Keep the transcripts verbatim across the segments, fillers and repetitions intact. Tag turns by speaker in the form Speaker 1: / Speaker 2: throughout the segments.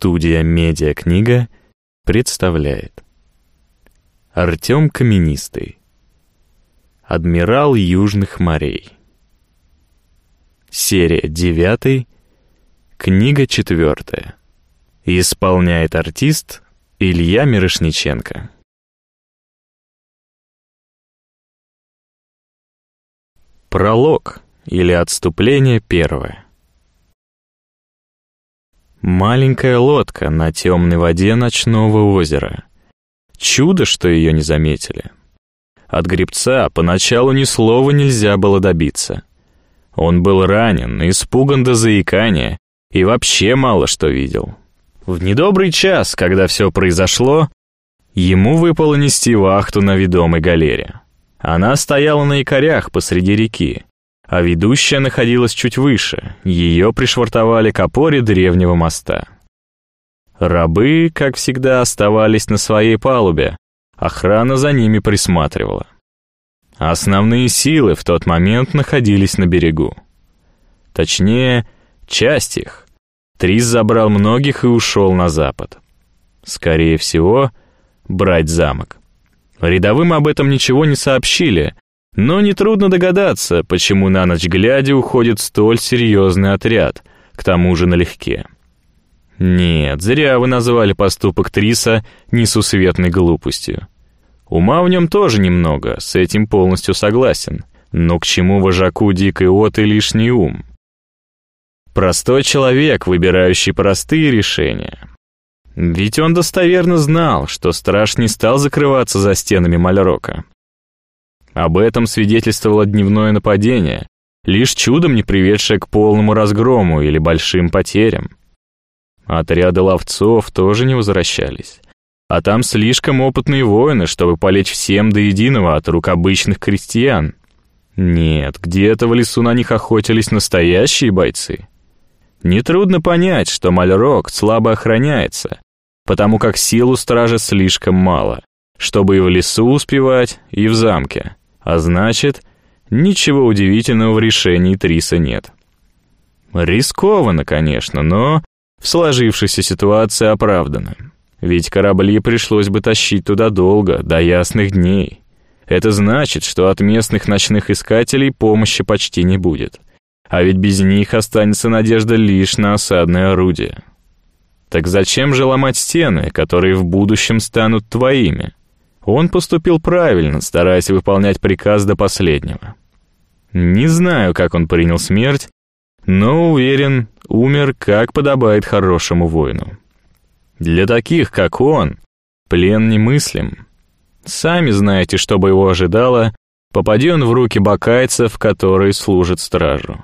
Speaker 1: Студия «Медиакнига» представляет Артем Каменистый. Адмирал Южных морей. Серия девятая, книга четвертая. Исполняет артист Илья Мирошниченко. Пролог или отступление первое. Маленькая лодка на темной воде ночного озера. Чудо, что ее не заметили. От гребца поначалу ни слова нельзя было добиться. Он был ранен, испуган до заикания и вообще мало что видел. В недобрый час, когда все произошло, ему выпало нести вахту на ведомой галере. Она стояла на якорях посреди реки, а ведущая находилась чуть выше, ее пришвартовали к опоре древнего моста. Рабы, как всегда, оставались на своей палубе, охрана за ними присматривала. Основные силы в тот момент находились на берегу. Точнее, часть их. Трис забрал многих и ушел на запад. Скорее всего, брать замок. Рядовым об этом ничего не сообщили, но нетрудно догадаться, почему на ночь глядя уходит столь серьезный отряд, к тому же налегке. Нет, зря вы назвали поступок Триса несусветной глупостью. Ума в нем тоже немного, с этим полностью согласен, но к чему вожаку дикой оты лишний ум? Простой человек, выбирающий простые решения. Ведь он достоверно знал, что страж не стал закрываться за стенами Мальрока. Об этом свидетельствовало дневное нападение, лишь чудом не приведшее к полному разгрому или большим потерям. Отряды ловцов тоже не возвращались, а там слишком опытные воины, чтобы полечь всем до единого от рук обычных крестьян. Нет, где-то в лесу на них охотились настоящие бойцы. Нетрудно понять, что Мальрок слабо охраняется, потому как сил у стражи слишком мало, чтобы и в лесу успевать, и в замке. А значит, ничего удивительного в решении Триса нет. Рискованно, конечно, но в сложившейся ситуации оправдано. Ведь корабли пришлось бы тащить туда долго, до ясных дней. Это значит, что от местных ночных искателей помощи почти не будет. А ведь без них останется надежда лишь на осадное орудие. Так зачем же ломать стены, которые в будущем станут твоими? Он поступил правильно, стараясь выполнять приказ до последнего. Не знаю, как он принял смерть, но уверен, умер, как подобает хорошему воину. Для таких, как он, плен немыслим. Сами знаете, что бы его ожидало, попади он в руки бакайцев, которые служат стражу.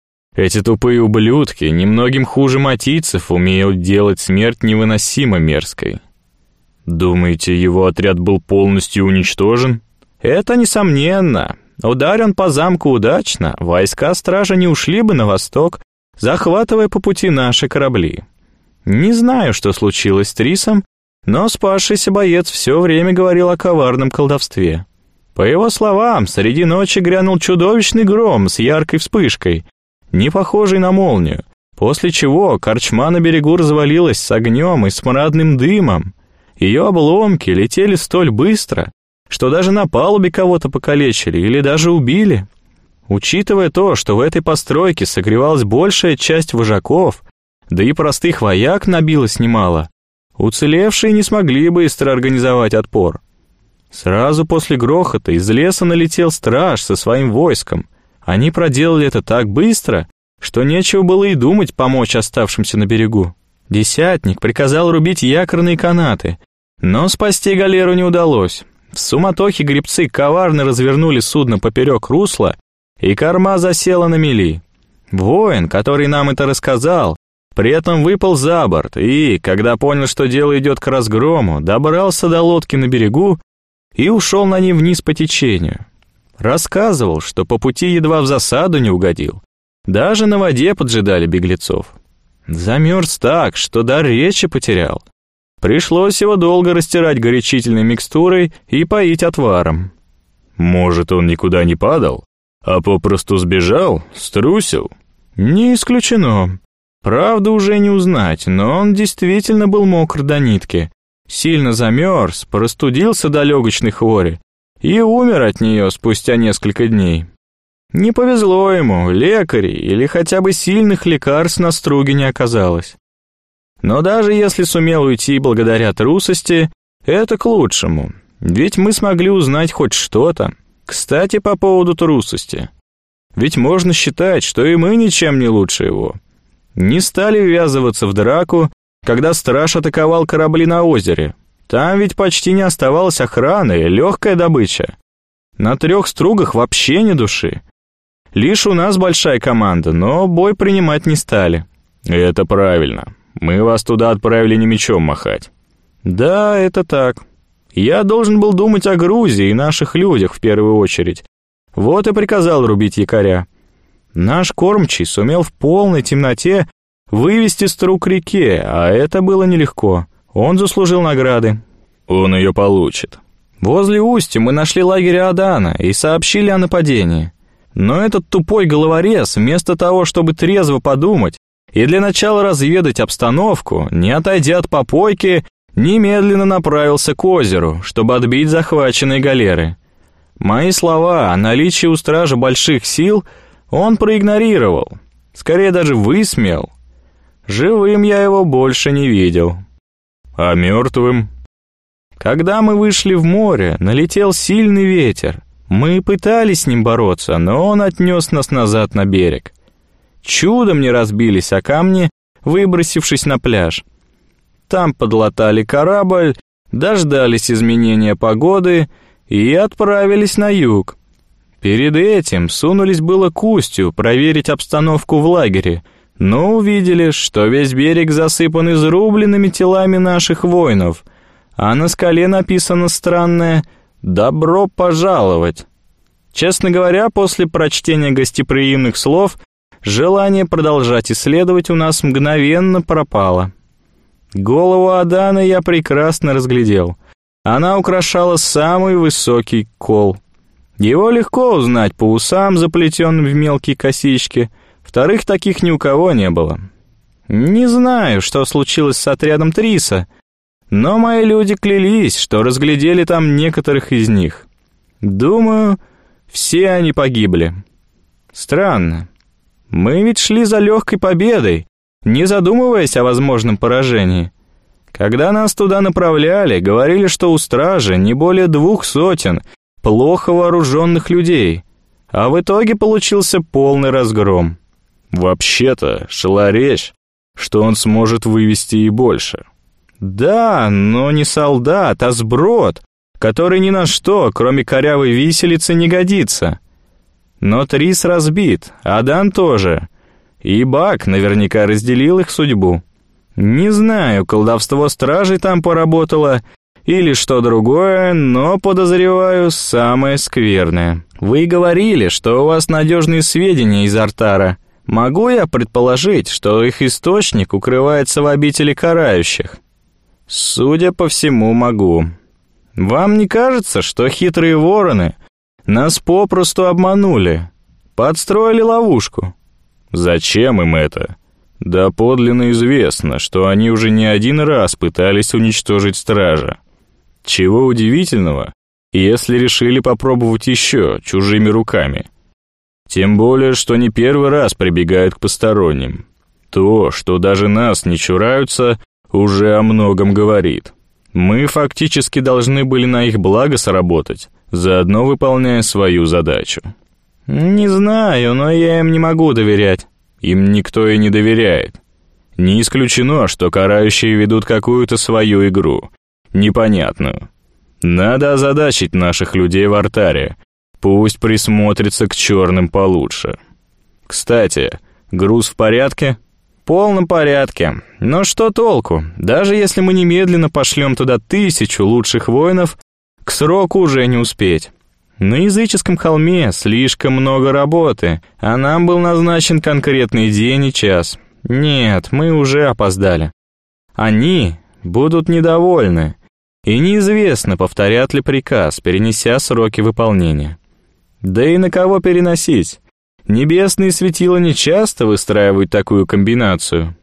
Speaker 1: Эти тупые ублюдки, немногим хуже матийцев, умеют делать смерть невыносимо мерзкой. Думаете, его отряд был полностью уничтожен? Это несомненно. Ударен по замку удачно, войска стража не ушли бы на восток, захватывая по пути наши корабли. Не знаю, что случилось с Трисом, но спасшийся боец все время говорил о коварном колдовстве. По его словам, среди ночи грянул чудовищный гром с яркой вспышкой, не похожий на молнию, после чего корчма на берегу развалилась с огнем и смрадным дымом. Ее обломки летели столь быстро, что даже на палубе кого-то покалечили или даже убили. Учитывая то, что в этой постройке согревалась большая часть вожаков, да и простых вояк набилось немало, уцелевшие не смогли быстро организовать отпор. Сразу после грохота из леса налетел страж со своим войском. Они проделали это так быстро, что нечего было и думать помочь оставшимся на берегу. Десятник приказал рубить якорные канаты, но спасти галеру не удалось. В суматохе гребцы коварно развернули судно поперек русла, и корма засела на мели. Воин, который нам это рассказал, при этом выпал за борт и, когда понял, что дело идет к разгрому, добрался до лодки на берегу и ушел на ней вниз по течению. Рассказывал, что по пути едва в засаду не угодил. Даже на воде поджидали беглецов. Замерз так, что дар речи потерял. Пришлось его долго растирать горячительной микстурой и поить отваром.
Speaker 2: Может, он никуда не падал, а попросту сбежал, струсил?
Speaker 1: Не исключено. Правда, уже не узнать, но он действительно был мокр до нитки, сильно замерз, простудился до легочной хвори и умер от нее спустя несколько дней. Не повезло ему, лекарей или хотя бы сильных лекарств на Струге не оказалось. Но даже если сумел уйти благодаря трусости, это к лучшему, ведь мы смогли узнать хоть что-то. Кстати, по поводу трусости. Ведь можно считать, что и мы ничем не лучше его. Не стали ввязываться в драку, когда страж атаковал корабли на озере. Там ведь почти не оставалось охраны, легкая добыча. На трех стругах вообще ни души. Лишь у нас большая команда, но бой принимать не стали.
Speaker 2: Это правильно. Мы вас туда отправили не мечом махать.
Speaker 1: Да, это так. Я должен был думать о Грузии и наших людях в первую очередь. Вот и приказал рубить якоря. Наш кормчий сумел в полной темноте вывести струг к реке, а это было нелегко. Он заслужил награды.
Speaker 2: Он ее получит.
Speaker 1: Возле устья мы нашли лагерь Адана и сообщили о нападении. Но этот тупой головорез, вместо того, чтобы трезво подумать и для начала разведать обстановку, не отойдя от попойки, немедленно направился к озеру, чтобы отбить захваченные галеры. Мои слова о наличии у стража больших сил он проигнорировал, скорее даже высмеял. Живым я его больше не видел.
Speaker 2: А мертвым?
Speaker 1: Когда мы вышли в море, налетел сильный ветер. Мы пытались с ним бороться, но он отнес нас назад на берег. Чудом не разбились о камни, выбросившись на пляж. Там подлатали корабль, дождались изменения погоды и отправились на юг. Перед этим сунулись было к устью проверить обстановку в лагере, но увидели, что весь берег засыпан изрубленными телами наших воинов, а на скале написано странное «Добро пожаловать». Честно говоря, после прочтения гостеприимных слов желание продолжать исследовать у нас мгновенно пропало. Голову Адана я прекрасно разглядел. Она украшала самый высокий кол. Его легко узнать по усам, заплетенным в мелкие косички. Вторых таких ни у кого не было. Не знаю, что случилось с отрядом Триса, но мои люди клялись, что разглядели там некоторых из них. Думаю, все они погибли. Странно. Мы ведь шли за легкой победой, не задумываясь о возможном поражении. Когда нас туда направляли, говорили, что у стражи не более двух сотен плохо вооруженных людей, а в итоге получился полный разгром.
Speaker 2: Вообще-то шла речь, что он сможет вывести и больше.
Speaker 1: Да, но не солдат, а сброд, который ни на что, кроме корявой виселицы, не годится. Но Трис разбит, Адан тоже, и Бак наверняка разделил их судьбу. Не знаю, колдовство стражей там поработало или что другое, но подозреваю самое скверное. Вы говорили, что у вас надежные сведения из Артара. Могу я предположить, что их источник укрывается в обители карающих? Судя по всему, могу. Вам не кажется, что хитрые вороны нас попросту обманули, подстроили ловушку?
Speaker 2: Зачем им это? Да подлинно известно, что они уже не один раз пытались уничтожить стража. Чего удивительного, если решили попробовать еще чужими руками. Тем более, что не первый раз прибегают к посторонним. То, что даже нас не чураются, уже о многом говорит. Мы фактически должны были на их благо сработать, заодно выполняя свою задачу.
Speaker 1: Не знаю, но я им не могу доверять.
Speaker 2: Им никто и не доверяет. Не исключено, что карающие ведут какую-то свою игру, непонятную. Надо озадачить наших людей в Артаре, пусть присмотрится к черным получше. Кстати, груз в порядке?
Speaker 1: В полном порядке. Но что толку? Даже если мы немедленно пошлем туда тысячу лучших воинов, к сроку уже не успеть. На языческом холме слишком много работы, а нам был назначен конкретный день и час. Нет, мы уже опоздали. Они будут недовольны, и неизвестно, повторят ли приказ, перенеся сроки выполнения. Да и на кого переносить? Небесные светила не часто выстраивают такую комбинацию.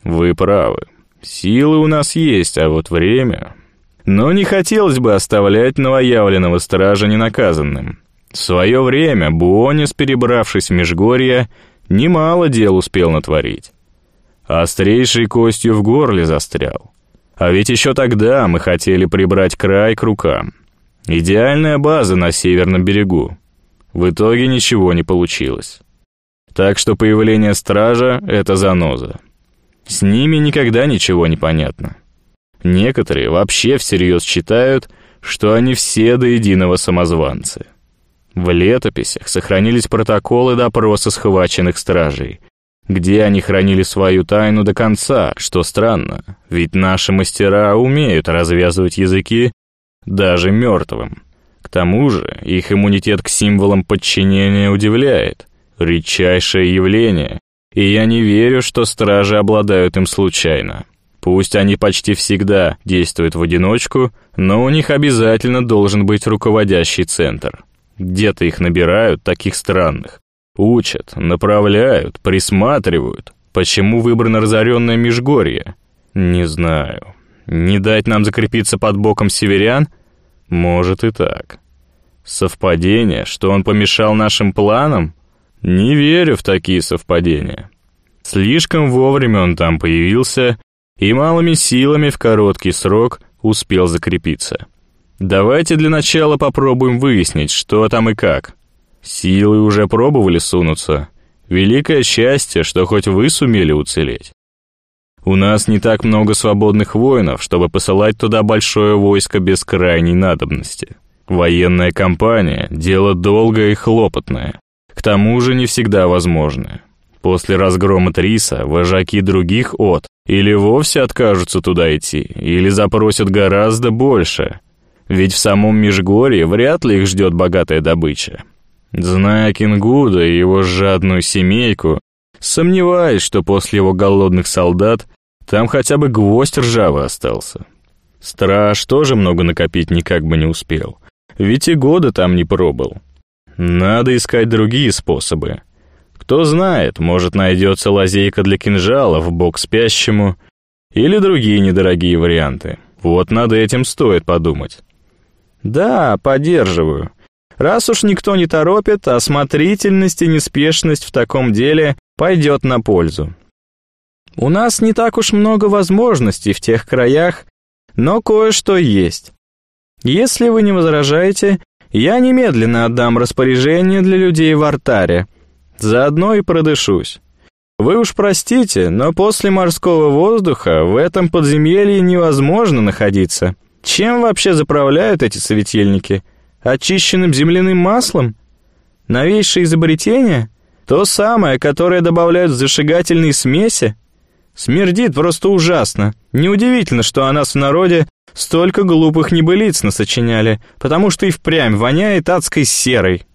Speaker 2: Вы правы. Силы у нас есть, а вот время... Но не хотелось бы оставлять новоявленного стража ненаказанным. В свое время Буонис, перебравшись в Межгорье, немало дел успел натворить. Острейшей костью в горле застрял. А ведь еще тогда мы хотели прибрать край к рукам. Идеальная база на северном берегу. В итоге ничего не получилось. Так что появление стража — это заноза. С ними никогда ничего не понятно. Некоторые вообще всерьез считают, что они все до единого самозванцы. В летописях сохранились протоколы допроса схваченных стражей, где они хранили свою тайну до конца, что странно, ведь наши мастера умеют развязывать языки даже мертвым. К тому же их иммунитет к символам подчинения удивляет. Редчайшее явление, и я не верю, что стражи обладают им случайно. Пусть они почти всегда действуют в одиночку, но у них обязательно должен быть руководящий центр. Где-то их набирают, таких странных. Учат, направляют, присматривают. Почему выбрано разоренное Межгорье? Не знаю. Не дать нам закрепиться под боком северян? Может и так. Совпадение, что он помешал нашим планам? Не верю в такие совпадения. Слишком вовремя он там появился и малыми силами в короткий срок успел закрепиться. Давайте для начала попробуем выяснить, что там и как. Силы уже пробовали сунуться. Великое счастье, что хоть вы сумели уцелеть. У нас не так много свободных воинов, чтобы посылать туда большое войско без крайней надобности. Военная кампания — дело долгое и хлопотное. К тому же не всегда возможное. После разгрома Триса вожаки других от или вовсе откажутся туда идти, или запросят гораздо больше. Ведь в самом Межгорье вряд ли их ждет богатая добыча. Зная Кингуда и его жадную семейку, сомневаюсь, что после его голодных солдат там хотя бы гвоздь ржавый остался. Страж тоже много накопить никак бы не успел, ведь и года там не пробыл. Надо искать другие способы. Кто знает, может, найдется лазейка для кинжала в бок спящему или другие недорогие варианты. Вот над этим стоит подумать. Да, поддерживаю. Раз уж никто не торопит, осмотрительность и неспешность в таком деле пойдет на пользу. У нас не так уж много возможностей в тех краях, но кое-что есть. Если вы не возражаете, я немедленно отдам распоряжение для людей в артаре. Заодно и продышусь. Вы уж простите, но после морского воздуха в этом подземелье невозможно находиться. Чем вообще заправляют эти светильники? Очищенным земляным маслом? Новейшее изобретение? То самое, которое добавляют в зажигательные смеси? Смердит просто ужасно. Неудивительно, что о нас в народе столько глупых небылиц насочиняли, потому что и впрямь воняет адской серой.